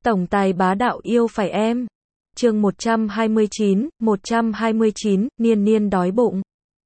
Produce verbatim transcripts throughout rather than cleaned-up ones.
Tổng tài bá đạo yêu phải em. Chương một trăm hai mươi chín, một trăm hai mươi chín, Niên Niên đói bụng.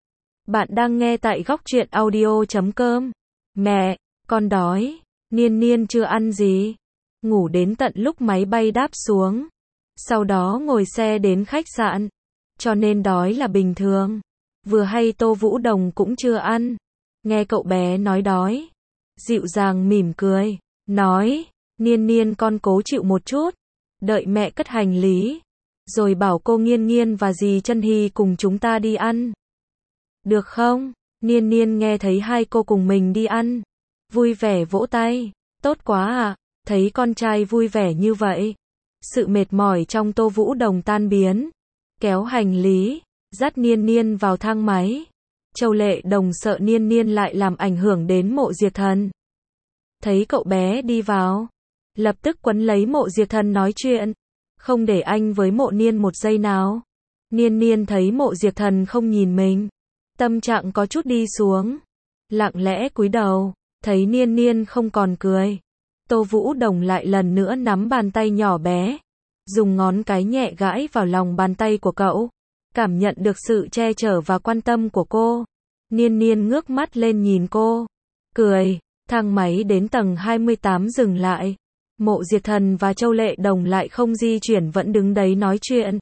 Bạn đang nghe tại góc truyện audio chấm com. Mẹ, con đói. Niên Niên chưa ăn gì. Ngủ đến tận lúc máy bay đáp xuống. Sau đó ngồi xe đến khách sạn. Cho nên đói là bình thường. Vừa hay Tô Vũ Đồng cũng chưa ăn. Nghe cậu bé nói đói. Dịu dàng mỉm cười. Nói, Niên Niên con cố chịu một chút. Đợi mẹ cất hành lý. Rồi bảo cô Nghiên Nghiên và dì Chân Hy cùng chúng ta đi ăn. Được không? Niên Niên nghe thấy hai cô cùng mình đi ăn. Vui vẻ vỗ tay. Tốt quá à, thấy con trai vui vẻ như vậy. Sự mệt mỏi trong Tô Vũ Đồng tan biến. Kéo hành lý, dắt Niên Niên vào thang máy. Châu Lệ Đồng sợ Niên Niên lại làm ảnh hưởng đến Mộ Diệt Thần. Thấy cậu bé đi vào, lập tức quấn lấy Mộ Diệt Thần nói chuyện. Không để anh với Mộ Niên một giây nào. Niên Niên thấy Mộ Diệt Thần không nhìn mình. Tâm trạng có chút đi xuống. Lặng lẽ cúi đầu, thấy Niên Niên không còn cười. Tô Vũ Đồng lại lần nữa nắm bàn tay nhỏ bé. Dùng ngón cái nhẹ gãi vào lòng bàn tay của cậu. Cảm nhận được sự che chở và quan tâm của cô. Niên Niên ngước mắt lên nhìn cô. Cười, thang máy đến tầng hai mươi tám dừng lại. Mộ Diệt Thần và Châu Lệ Đồng lại không di chuyển vẫn đứng đấy nói chuyện.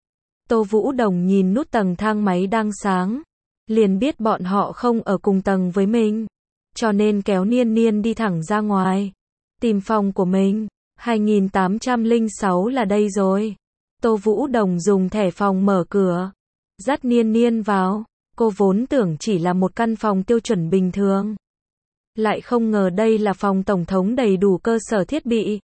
Tô Vũ Đồng nhìn nút tầng thang máy đang sáng. Liền biết bọn họ không ở cùng tầng với mình. Cho nên kéo Niên Niên đi thẳng ra ngoài. Tìm phòng của mình. hai nghìn tám trăm lẻ sáu là đây rồi. Tô Vũ Đồng dùng thẻ phòng mở cửa. Dắt Niên Niên vào. Cô vốn tưởng chỉ là một căn phòng tiêu chuẩn bình thường. Lại không ngờ đây là phòng tổng thống đầy đủ cơ sở thiết bị.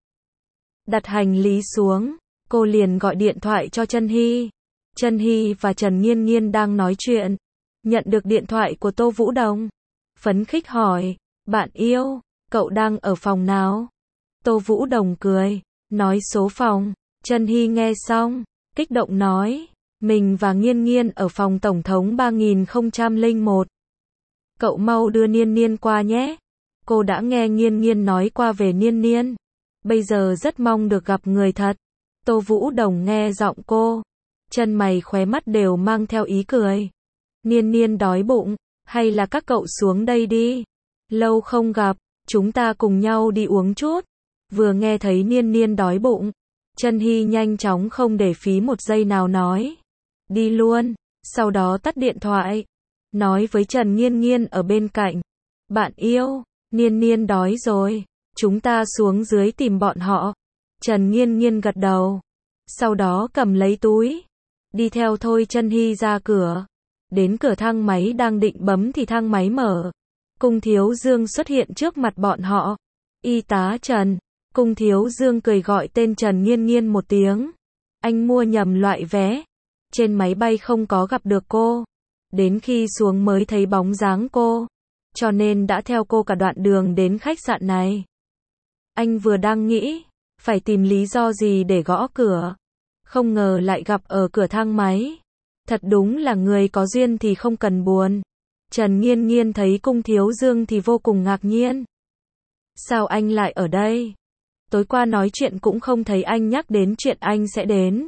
Đặt hành lý xuống. Cô liền gọi điện thoại cho Chân Hy. Chân Hy và Trần Nghiên Nghiên đang nói chuyện. Nhận được điện thoại của Tô Vũ Đồng. Phấn khích hỏi. Bạn yêu, cậu đang ở phòng nào? Tô Vũ Đồng cười. Nói số phòng. Chân Hy nghe xong. Kích động nói. Mình và Nghiên Nghiên ở phòng tổng thống ba nghìn không trăm lẻ một. Cậu mau đưa Niên Niên qua nhé. Cô đã nghe Nghiên Nghiên nói qua về Niên Niên. Bây giờ rất mong được gặp người thật. Tô Vũ Đồng nghe giọng cô. Chân mày khóe mắt đều mang theo ý cười. Niên Niên đói bụng. Hay là các cậu xuống đây đi. Lâu không gặp. Chúng ta cùng nhau đi uống chút. Vừa nghe thấy Niên Niên đói bụng. Chân Hy nhanh chóng không để phí một giây nào nói. Đi luôn. Sau đó tắt điện thoại. Nói với Trần Nghiên Nghiên ở bên cạnh. Bạn yêu, Niên Niên đói rồi. Chúng ta xuống dưới tìm bọn họ. Trần Nghiên Nghiên gật đầu. Sau đó cầm lấy túi. Đi theo Thôi Chân Hy ra cửa. Đến cửa thang máy đang định bấm thì thang máy mở. Cung Thiếu Dương xuất hiện trước mặt bọn họ. Y tá Trần. Cung Thiếu Dương cười gọi tên Trần Nghiên Nghiên một tiếng. Anh mua nhầm loại vé. Trên máy bay không có gặp được cô. Đến khi xuống mới thấy bóng dáng cô. Cho nên đã theo cô cả đoạn đường đến khách sạn này. Anh vừa đang nghĩ. Phải tìm lý do gì để gõ cửa. Không ngờ lại gặp ở cửa thang máy. Thật đúng là người có duyên thì không cần buồn. Trần Nghiên Nghiên thấy Cung Thiếu Dương thì vô cùng ngạc nhiên. Sao anh lại ở đây? Tối qua nói chuyện cũng không thấy anh nhắc đến chuyện anh sẽ đến.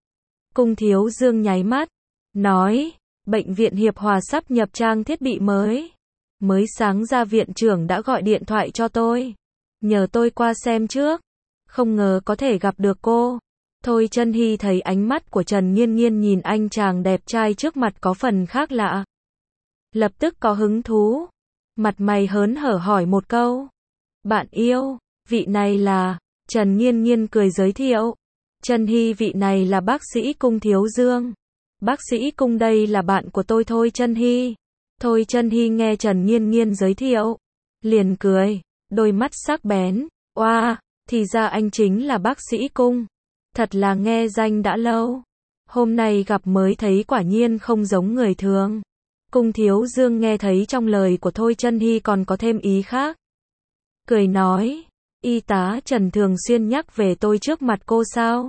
Cung Thiếu Dương nháy mắt. Nói, bệnh viện Hiệp Hòa sắp nhập trang thiết bị mới. Mới sáng ra viện trưởng đã gọi điện thoại cho tôi. Nhờ tôi qua xem trước. Không ngờ có thể gặp được cô. Thôi Chân Hy thấy ánh mắt của Trần Nghiên Nghiên nhìn anh chàng đẹp trai trước mặt có phần khác lạ. Lập tức có hứng thú. Mặt mày hớn hở hỏi một câu. Bạn yêu, vị này là... Trần Nghiên Nghiên cười giới thiệu. Chân Hy vị này là bác sĩ Cung Thiếu Dương. Bác sĩ Cung đây là bạn của tôi Thôi Chân Hy. Thôi Chân Hy nghe Trần Nghiên Nghiên giới thiệu. Liền cười. Đôi mắt sắc bén. Oa, wow, thì ra anh chính là bác sĩ Cung. Thật là nghe danh đã lâu. Hôm nay gặp mới thấy quả nhiên không giống người thường. Cung Thiếu Dương nghe thấy trong lời của Thôi Chân Hy còn có thêm ý khác. Cười nói. Y tá Trần thường xuyên nhắc về tôi trước mặt cô sao?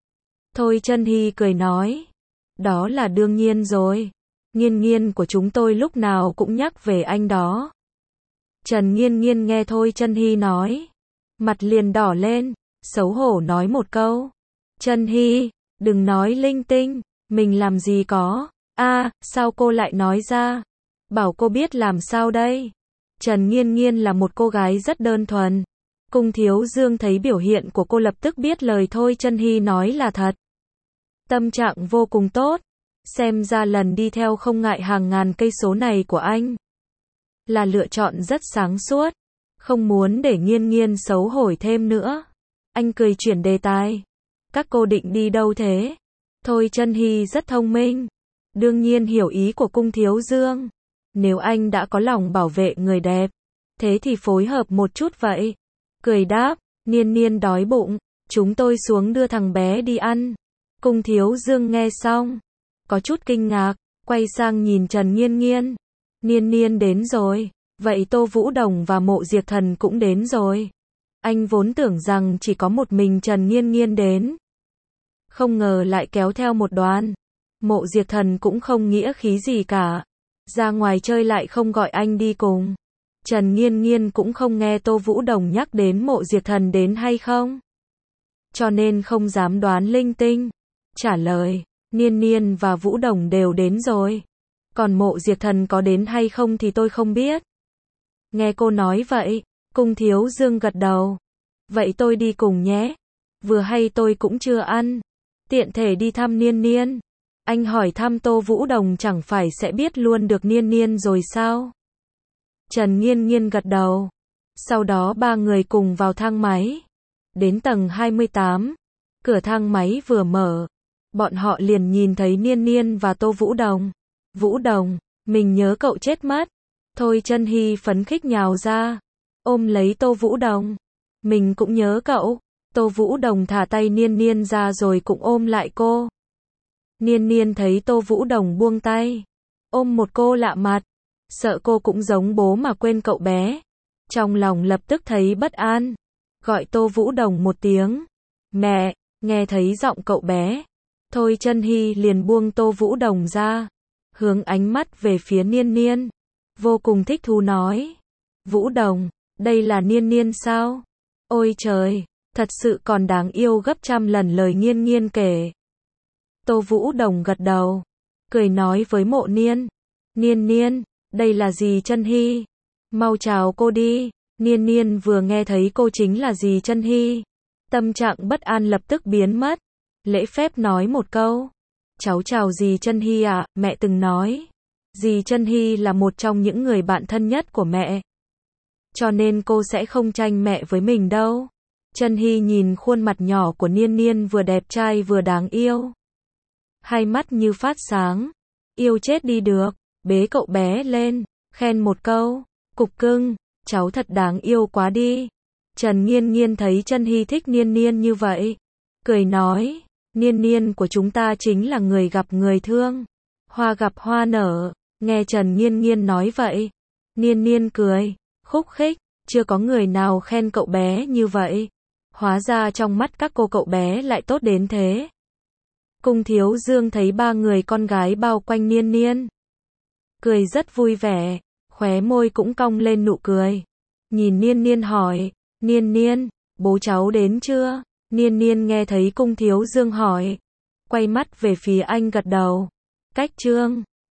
Thôi Chân Hy cười nói. Đó là đương nhiên rồi. Nghiên Nghiên của chúng tôi lúc nào cũng nhắc về anh đó. Trần Nghiên Nghiên nghe Thôi Chân Hy nói. Mặt liền đỏ lên. xấu hổ nói một câu. Trần Hy, đừng nói linh tinh, mình làm gì có. A, sao cô lại nói ra? Bảo cô biết làm sao đây? Trần Nghiên Nghiên là một cô gái rất đơn thuần. Cung Thiếu Dương thấy biểu hiện của cô lập tức biết lời thôi Trần Hy nói là thật. Tâm trạng vô cùng tốt. Xem ra lần đi theo không ngại hàng ngàn cây số này của anh là lựa chọn rất sáng suốt. Không muốn để Nghiên Nghiên xấu hổ thêm nữa. Anh cười chuyển đề tài. Các cô định đi đâu thế? Thôi Trân Hy rất thông minh. Đương nhiên hiểu ý của Cung Thiếu Dương. Nếu anh đã có lòng bảo vệ người đẹp, thế thì phối hợp một chút vậy. Cười đáp, Niên Niên đói bụng, chúng tôi xuống đưa thằng bé đi ăn. Cung Thiếu Dương nghe xong, có chút kinh ngạc, quay sang nhìn Trần Nghiên Nghiên. Niên Niên đến rồi, vậy Tô Vũ Đồng và Mộ Diệp Thần cũng đến rồi. Anh vốn tưởng rằng chỉ có một mình Trần Nghiên Nghiên đến. Không ngờ lại kéo theo một đoàn. Mộ Diệp Thần cũng không nghĩa khí gì cả. Ra ngoài chơi lại không gọi anh đi cùng. Trần Nghiên Nghiên cũng không nghe Tô Vũ Đồng nhắc đến Mộ Diệp Thần đến hay không. Cho nên không dám đoán linh tinh. Trả lời, Niên Niên và Vũ Đồng đều đến rồi. Còn Mộ Diệp Thần có đến hay không thì tôi không biết. Nghe cô nói vậy, Cung Thiếu Dương gật đầu. Vậy tôi đi cùng nhé. Vừa hay tôi cũng chưa ăn. Tiện thể đi thăm Niên Niên. Anh hỏi thăm Tô Vũ Đồng chẳng phải sẽ biết luôn được Niên Niên rồi sao? Trần Nghiên Nghiên gật đầu. Sau đó ba người cùng vào thang máy. Đến tầng hai mươi tám. Cửa thang máy vừa mở. Bọn họ liền nhìn thấy Niên Niên và Tô Vũ Đồng. Vũ Đồng, mình nhớ cậu chết mất. Thôi Trân Hy phấn khích nhào ra. Ôm lấy Tô Vũ Đồng. Mình cũng nhớ cậu. Tô Vũ Đồng thả tay Niên Niên ra rồi cũng ôm lại cô. Niên Niên thấy Tô Vũ Đồng buông tay. Ôm một cô lạ mặt. Sợ cô cũng giống bố mà quên cậu bé. Trong lòng lập tức thấy bất an. Gọi Tô Vũ Đồng một tiếng. Mẹ, nghe thấy giọng cậu bé. Thôi Trân Hy liền buông Tô Vũ Đồng ra. Hướng ánh mắt về phía Niên Niên. Vô cùng thích thú nói. Vũ Đồng, đây là Niên Niên sao? Ôi trời, thật sự còn đáng yêu gấp trăm lần lời Nghiên Nghiên kể. Tô Vũ Đồng gật đầu. Cười nói với Mộ Niên. Niên Niên, đây là dì Trân Hy. Mau chào cô đi. Niên Niên vừa nghe thấy cô chính là dì Trân Hy. Tâm trạng bất an lập tức biến mất. Lễ phép nói một câu. Cháu chào dì Trân Hy ạ, mẹ từng nói. Dì Trân Hy là một trong những người bạn thân nhất của mẹ. Cho nên cô sẽ không tranh mẹ với mình đâu. Trân Hy nhìn khuôn mặt nhỏ của Niên Niên vừa đẹp trai vừa đáng yêu. Hai mắt như phát sáng. Yêu chết đi được. Bế cậu bé lên. Khen một câu. Cục cưng. Cháu thật đáng yêu quá đi. Trần Nghiên Nghiên thấy Trân Hy thích Niên Niên như vậy. Cười nói. Niên Niên của chúng ta chính là người gặp người thương. Hoa gặp hoa nở. Nghe Trần Nghiên Nghiên nói vậy. Niên Niên cười. Khúc khích. Chưa có người nào khen cậu bé như vậy. Hóa ra trong mắt các cô cậu bé lại tốt đến thế. Cung Thiếu Dương thấy ba người con gái bao quanh Niên Niên. Cười rất vui vẻ. Khóe môi cũng cong lên nụ cười. Nhìn Niên Niên hỏi. Niên Niên, bố cháu đến chưa? Niên Niên nghe thấy Cung Thiếu Dương hỏi. Quay mắt về phía anh gật đầu. Cách trương.